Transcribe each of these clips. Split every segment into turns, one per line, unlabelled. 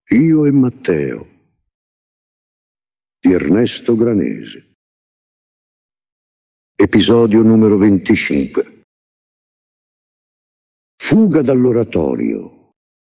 Io e Matteo di Ernesto Granesi. Episodio numero 25. Fuga dall'oratorio.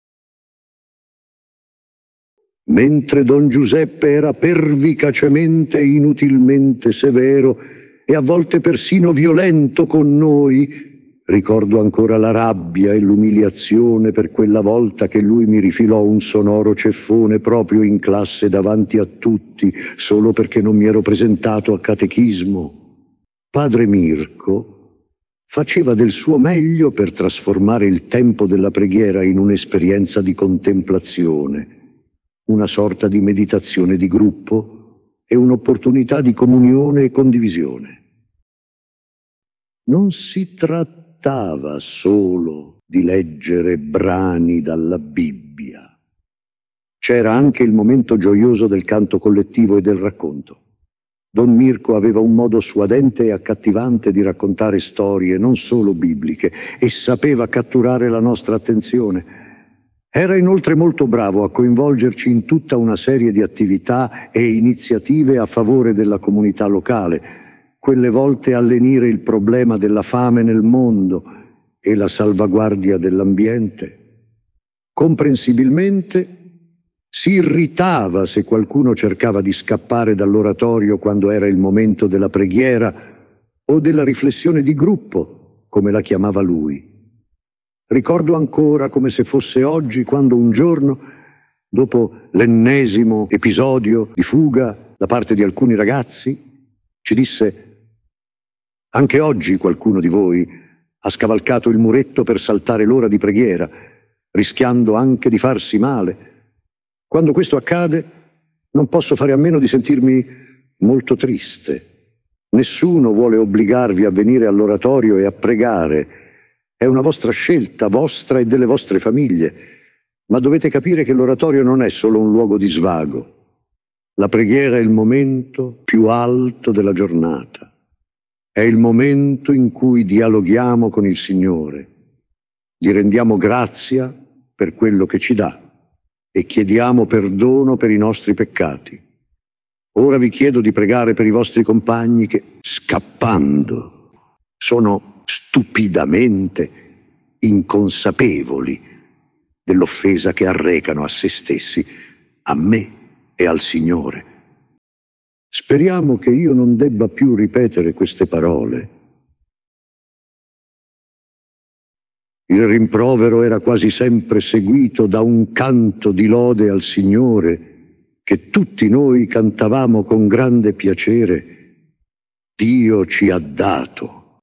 Mentre Don Giuseppe era pervicacemente e inutilmente severo e a volte persino violento con noi, ricordo ancora la rabbia e l'umiliazione per quella volta che lui mi rifilò un sonoro ceffone proprio in classe davanti a tutti, solo perché non mi ero presentato a catechismo. Padre Mirko faceva del suo meglio per trasformare il tempo della preghiera in un'esperienza di contemplazione, una sorta di meditazione di gruppo e un'opportunità di comunione e condivisione. Non si trattava solo di leggere brani dalla Bibbia. C'era anche il momento gioioso del canto collettivo e del racconto. Don Mirko aveva un modo suadente e accattivante di raccontare storie non solo bibliche e sapeva catturare la nostra attenzione. Era inoltre molto bravo a coinvolgerci in tutta una serie di attività e iniziative a favore della comunità locale, quelle volte a lenire il problema della fame nel mondo e la salvaguardia dell'ambiente. Comprensibilmente si irritava se qualcuno cercava di scappare dall'oratorio quando era il momento della preghiera o della riflessione di gruppo, come la chiamava lui. Ricordo ancora come se fosse oggi quando un giorno, dopo l'ennesimo episodio di fuga da parte di alcuni ragazzi, ci disse: «Anche oggi qualcuno di voi ha scavalcato il muretto per saltare l'ora di preghiera, rischiando anche di farsi male. Quando questo accade, non posso fare a meno di sentirmi molto triste. Nessuno vuole obbligarvi a venire all'oratorio e a pregare. È una vostra scelta, vostra e delle vostre famiglie. Ma dovete capire che l'oratorio non è solo un luogo di svago. La preghiera è il momento più alto della giornata. È il momento in cui dialoghiamo con il Signore, gli rendiamo grazia per quello che ci dà e chiediamo perdono per i nostri peccati. Ora vi chiedo di pregare per i vostri compagni che, scappando, sono stupidamente inconsapevoli dell'offesa che arrecano a se stessi, a me e al Signore. Speriamo che io non debba più ripetere queste parole». Il rimprovero era quasi sempre seguito da un canto di lode al Signore che tutti noi cantavamo con grande piacere. Dio ci ha dato.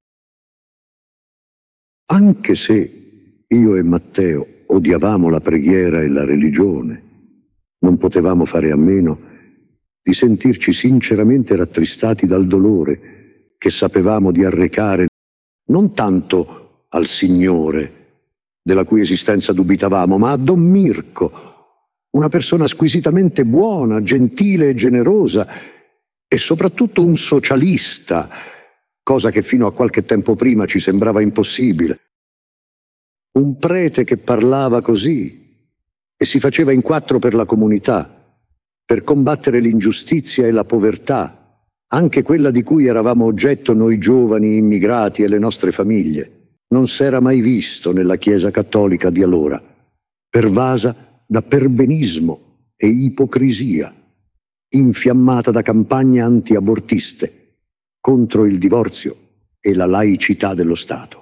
Anche se io e Matteo odiavamo la preghiera e la religione, non potevamo fare a meno di sentirci sinceramente rattristati dal dolore che sapevamo di arrecare non tanto al Signore, della cui esistenza dubitavamo, ma a Don Mirko, una persona squisitamente buona, gentile e generosa e soprattutto un socialista, cosa che fino a qualche tempo prima ci sembrava impossibile. Un prete che parlava così e si faceva in quattro per la comunità, per combattere l'ingiustizia e la povertà, anche quella di cui eravamo oggetto noi giovani immigrati e le nostre famiglie. Non s'era mai visto nella Chiesa cattolica di allora, pervasa da perbenismo e ipocrisia, infiammata da campagne anti-abortiste contro il divorzio e la laicità dello Stato.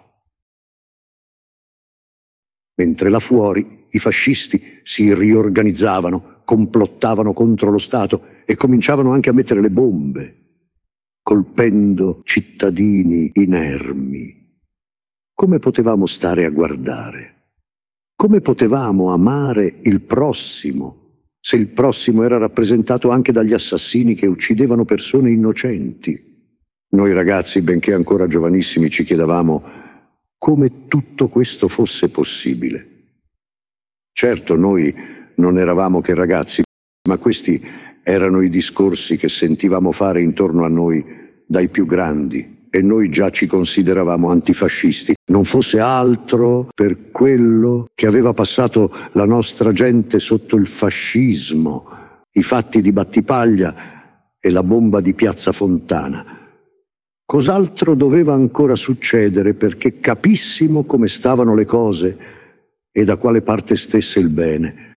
Mentre là fuori i fascisti si riorganizzavano, complottavano contro lo Stato e cominciavano anche a mettere le bombe, colpendo cittadini inermi. Come potevamo stare a guardare? Come potevamo amare il prossimo, se il prossimo era rappresentato anche dagli assassini che uccidevano persone innocenti? Noi ragazzi, benché ancora giovanissimi, ci chiedevamo come tutto questo fosse possibile. Certo, noi non eravamo che ragazzi, ma questi erano i discorsi che sentivamo fare intorno a noi dai più grandi e noi già ci consideravamo antifascisti, non fosse altro per quello che aveva passato la nostra gente sotto il fascismo, i fatti di Battipaglia e la bomba di Piazza Fontana. Cos'altro doveva ancora succedere perché capissimo come stavano le cose e da quale parte stesse il bene?